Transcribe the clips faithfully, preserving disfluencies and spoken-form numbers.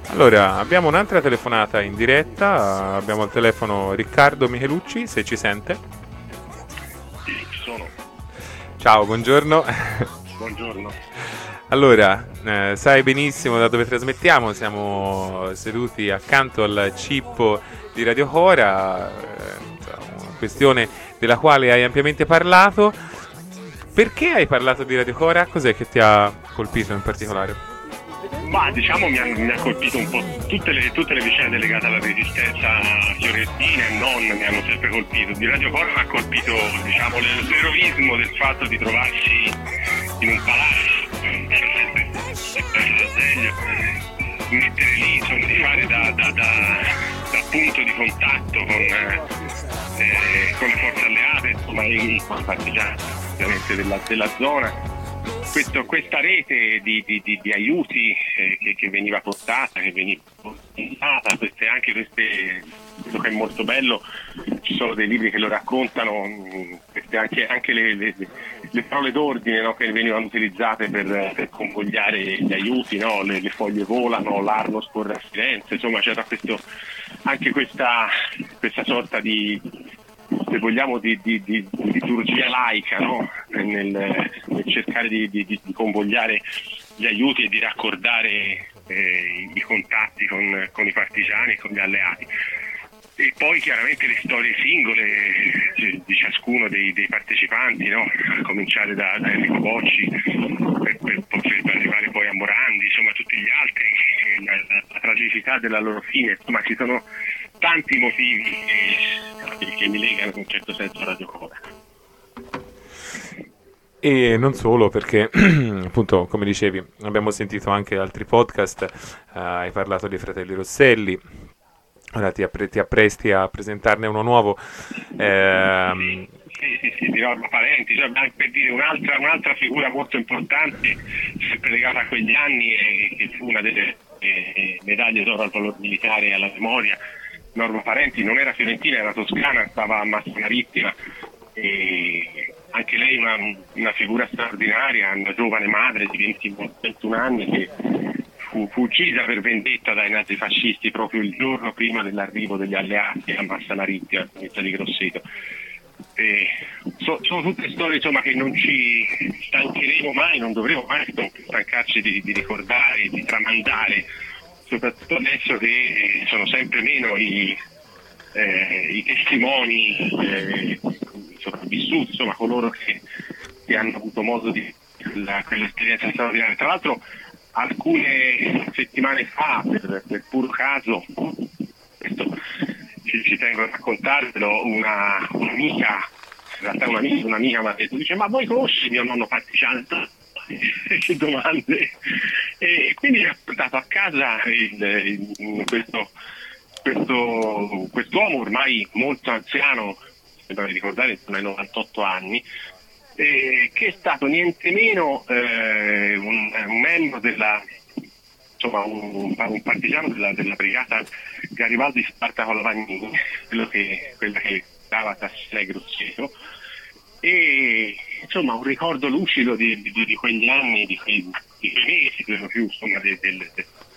Allora, abbiamo un'altra telefonata in diretta, abbiamo al telefono Riccardo Michelucci, se ci sente. Sì, ci sono. Ciao, buongiorno. Buongiorno. Allora, eh, sai benissimo da dove trasmettiamo, siamo seduti accanto al cippo di Radio Cora, eh, una questione della quale hai ampiamente parlato. Perché hai parlato di Radio Cora? Cos'è che ti ha colpito in particolare? Ma diciamo mi ha, mi ha colpito un po' tutte le, tutte le vicende legate alla resistenza fiorentina e non mi hanno sempre colpito. Di Radio Cora mi ha colpito diciamo l'eroismo del fatto di trovarsi in un palazzo, mettere lì, insomma, di fare da, da, da, da punto di contatto con, eh, con le forze alleate, insomma, i partigiani ovviamente della, della zona. Questo, questa rete di, di, di, di aiuti eh, che, che veniva portata, che veniva portata, queste, anche queste, quello che è molto bello, ci sono dei libri che lo raccontano, queste, anche, anche le, le, le parole d'ordine, no, che venivano utilizzate per, per convogliare gli aiuti, no? le, le foglie volano, l'arno scorre a silenzio, insomma c'era questo, anche questa, questa sorta di, se vogliamo, di, di, di, di liturgia laica, no? nel, nel cercare di, di, di convogliare gli aiuti e di raccordare eh, i contatti con, con i partigiani e con gli alleati. E poi chiaramente le storie singole di, di ciascuno dei, dei partecipanti, no? A cominciare da, da Enrico Bocci per, per poter arrivare poi a Morandi, insomma tutti gli altri, la, la, la tragicità della loro fine, insomma ci sono tanti motivi che, che mi legano in un certo senso a Radio Cora. E non solo, perché appunto, come dicevi, abbiamo sentito anche altri podcast, uh, hai parlato dei Fratelli Rosselli, ora ti, appre- ti appresti a presentarne uno nuovo. Ehm... Sì, sì, sì, di Norma Parenti, cioè, anche per dire un'altra, un'altra figura molto importante, sempre legata a quegli anni, e che fu una delle eh, medaglie d'oro al valor militare e alla memoria. Norma Parenti non era fiorentina, era toscana, stava a Massa Marittima, e anche lei una, una figura straordinaria, una giovane madre di venti ventuno anni che fu, fu uccisa per vendetta dai nazifascisti proprio il giorno prima dell'arrivo degli alleati a Massa Marittima, in città di Grosseto. E so, sono tutte storie, insomma, che non ci stancheremo mai, non dovremo mai stancarci di, di ricordare, di tramandare, soprattutto adesso che sono sempre meno i, eh, i testimoni eh, sopravvissuti, insomma coloro che, che hanno avuto modo di quella, quell'esperienza straordinaria. Tra l'altro alcune settimane fa, per, per puro caso, questo ci, ci tengo a raccontarvelo, una, un'amica, in realtà un'amica, un'amica mi ha detto, dice: ma voi conosci mio nonno partigiano? Che domande! E quindi ho portato a casa il, il, questo, questo quest'uomo ormai molto anziano, sembra di ricordare, intorno ai novantotto anni, eh, che è stato niente meno eh, un, un membro della, insomma un, un partigiano della, della brigata Garibaldi Spartaco Lavagnini, quello che, quella che stava a Tassile Grosseto. E insomma un ricordo lucido di, di, di quegli anni, di quei, di quei mesi, per lo più, insomma, del, del,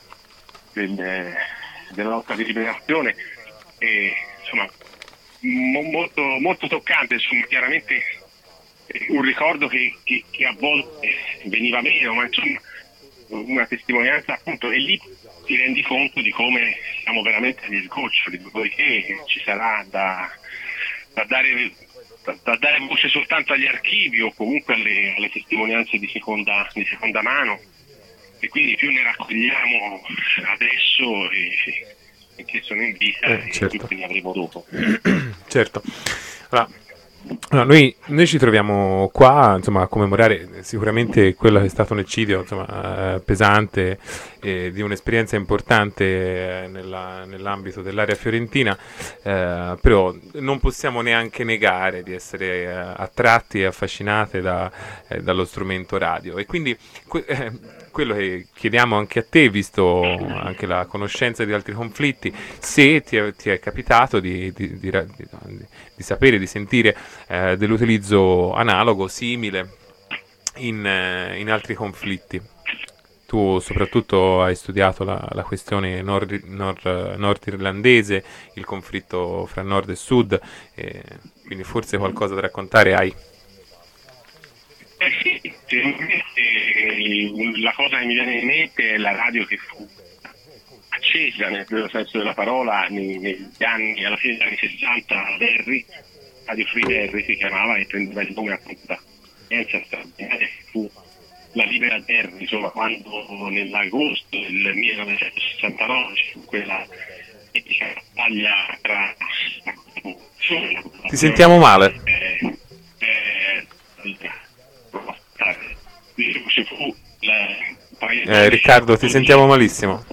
del, della lotta di liberazione, e insomma mo, molto, molto toccante, insomma, chiaramente un ricordo che, che, che a volte veniva meno, ma insomma una testimonianza, appunto, e lì ti rendi conto di come siamo veramente agli sgoccioli, poiché ci sarà da, da dare Da, da dare voce soltanto agli archivi o comunque alle, alle testimonianze di seconda, di seconda mano, e quindi più ne raccogliamo adesso e, e che sono in vita, Eh, certo. e più ne avremo dopo. Certo. Allora, allora, noi, noi ci troviamo qua, insomma, a commemorare sicuramente quello che è stato un eccidio, insomma, eh, pesante, eh, di un'esperienza importante eh, nella, nell'ambito dell'area fiorentina, eh, però non possiamo neanche negare di essere eh, attratti e affascinate da, eh, dallo strumento radio, e quindi que- eh, quello che chiediamo anche a te, visto anche la conoscenza di altri conflitti, se ti è, ti è capitato di, di, di, di, di sapere, di sentire eh, dell'utilizzo analogo, simile, in, eh, in altri conflitti. tu soprattutto hai studiato la, la questione nord, nord, nordirlandese, il conflitto fra nord e sud, e quindi forse qualcosa da raccontare hai. Eh sì, secondo me, eh, la cosa che mi viene in mente è la radio che fu accesa nel vero senso della parola nei- negli anni, alla fine degli anni sessanta a Derry, Radio Free Derry si chiamava, e prendeva il nome appunto da esperienza straordinaria che fu la Libera Derry, insomma, quando nell'agosto del millenovecentosessantanove ci fu quella epica battaglia tra la popolazione, la Ti sentiamo popolazione male. eh, eh, dicevo, ci fu la, il paese Eh, Riccardo, ti sentiamo malissimo.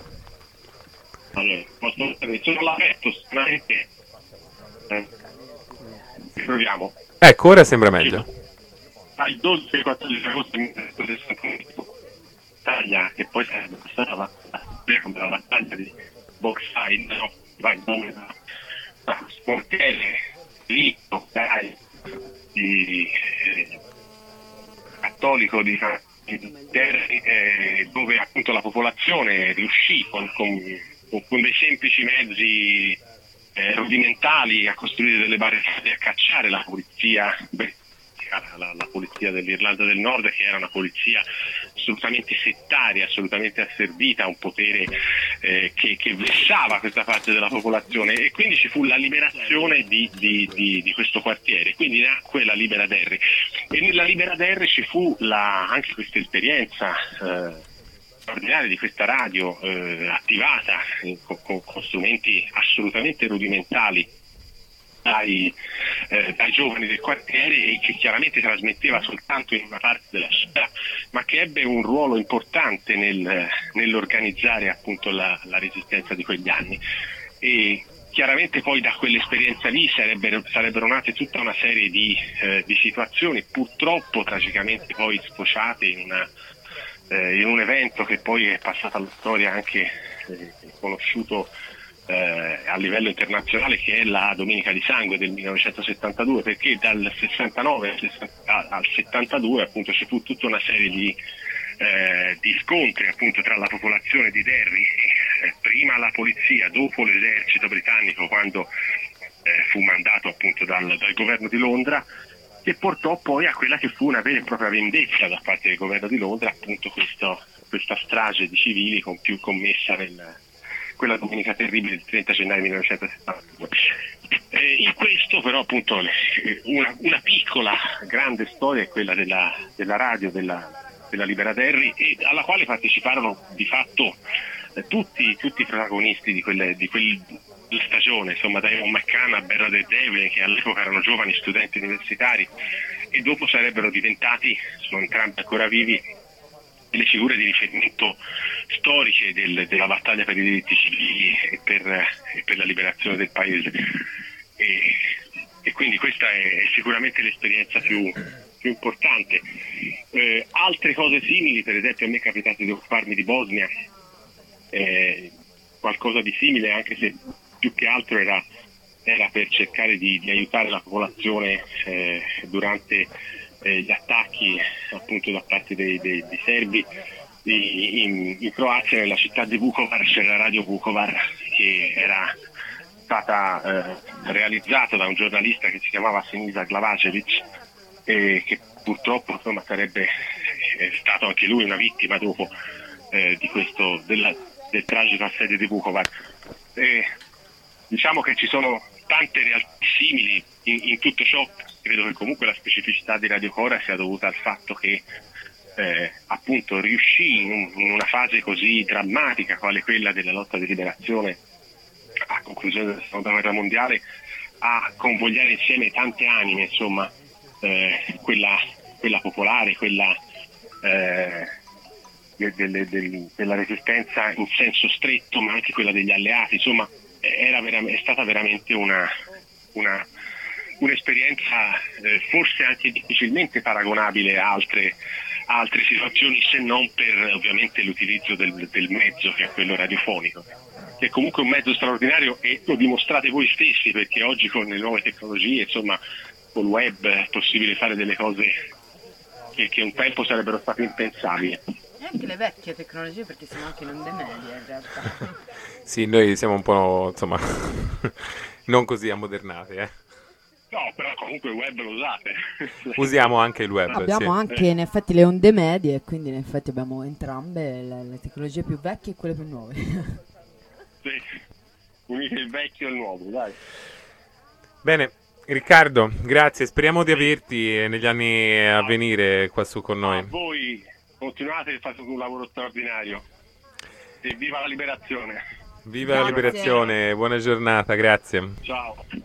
allora, posso stare sono all'aperto, stranamente. Eh, proviamo. Ecco, ora sembra meglio. Tra il dodici e il quattordici agosto millenovecentosessantanove, battaglia che poi sarebbe stata la battaglia come la battaglia di Boxside, no? Va il nome da, da sportello, ricco, dai, di eh, cattolico di Derry, eh, dove appunto la popolazione riuscì con, con, con dei semplici mezzi eh, rudimentali a costruire delle barricate, a cacciare la polizia britannica, la, la polizia dell'Irlanda del Nord, che era una polizia assolutamente settaria, assolutamente asservita a un potere eh, che, che vessava questa parte della popolazione, e quindi ci fu la liberazione di, di, di, di questo quartiere, quindi nacque la Libera Derry, e nella Libera Derry ci fu la, anche questa esperienza eh, straordinaria di questa radio eh, attivata in, con, con strumenti assolutamente rudimentali dai, eh, dai giovani del quartiere, e che chiaramente trasmetteva soltanto in una parte della città, ma che ebbe un ruolo importante nel, nell'organizzare appunto la, la resistenza di quegli anni. E chiaramente poi da quell'esperienza lì sarebbero, sarebbero nate tutta una serie di, eh, di situazioni, purtroppo tragicamente poi sfociate in, una, eh, in un evento che poi è passato alla storia anche eh, conosciuto Eh, a livello internazionale, che è la Domenica di Sangue del millenovecentosettantadue, perché dal sessantanove al settantadue appunto ci fu tutta una serie di, eh, di scontri appunto tra la popolazione di Derry, eh, prima la polizia, dopo l'esercito britannico, quando eh, fu mandato appunto dal, dal governo di Londra, che portò poi a quella che fu una vera e propria vendetta da parte del governo di Londra, appunto questo, questa strage di civili compi- commessa nel quella domenica terribile del trenta gennaio millenovecentosettantadue. Eh, in questo però appunto una, una piccola grande storia è quella della, della radio della, della Libera Derry, e alla quale parteciparono di fatto eh, tutti, tutti i protagonisti di, quelle, di quella stagione, insomma, da Eamon McCann a Bernadette Devlin, che all'epoca erano giovani studenti universitari e dopo sarebbero diventati, sono entrambi ancora vivi, delle figure di riferimento storiche del, della battaglia per i diritti civili e per, e per la liberazione del paese. E, e quindi questa è, è sicuramente l'esperienza più, più importante. Eh, altre cose simili, per esempio a me è capitato di occuparmi di Bosnia, eh, qualcosa di simile, anche se più che altro era, era per cercare di, di aiutare la popolazione eh, durante Eh, gli attacchi appunto da parte dei, dei, dei serbi in, in Croazia, nella città di Vukovar c'era la radio Vukovar, che era stata eh, realizzata da un giornalista che si chiamava Sinisa Glavačević, e che purtroppo insomma sarebbe eh, stato anche lui una vittima dopo eh, di questo della, del tragico assedio di Vukovar. E, diciamo che ci sono tante realtà simili in, in tutto ciò. Credo che comunque la specificità di Radio Cora sia dovuta al fatto che eh, appunto riuscì in, un, in una fase così drammatica quale quella della lotta di liberazione a conclusione della seconda guerra mondiale a convogliare insieme tante anime, insomma, eh, quella, quella popolare, quella eh, de, de, de, della resistenza in senso stretto, ma anche quella degli alleati, insomma era vera, è stata veramente una, una un'esperienza eh, forse anche difficilmente paragonabile a altre, a altre situazioni, se non per ovviamente l'utilizzo del, del mezzo, che è quello radiofonico, che è comunque un mezzo straordinario, e lo dimostrate voi stessi, perché oggi con le nuove tecnologie, insomma col web, è possibile fare delle cose che, che un tempo sarebbero state impensabili. anche le vecchie tecnologie, perché siamo anche in onde medie in realtà. Sì, noi siamo un po', insomma, non così ammodernati, eh. No, però comunque il web lo usate. Usiamo anche il web, Abbiamo sì. anche in effetti le onde medie, e quindi in effetti abbiamo entrambe le, le tecnologie più vecchie e quelle più nuove. Sì, unite il vecchio e il nuovo, dai. Bene, Riccardo, grazie. Speriamo di averti negli anni a venire qua su con A noi. voi continuate e fate un lavoro straordinario. E viva la liberazione. Viva la Grazie. liberazione, buona giornata, grazie. Ciao.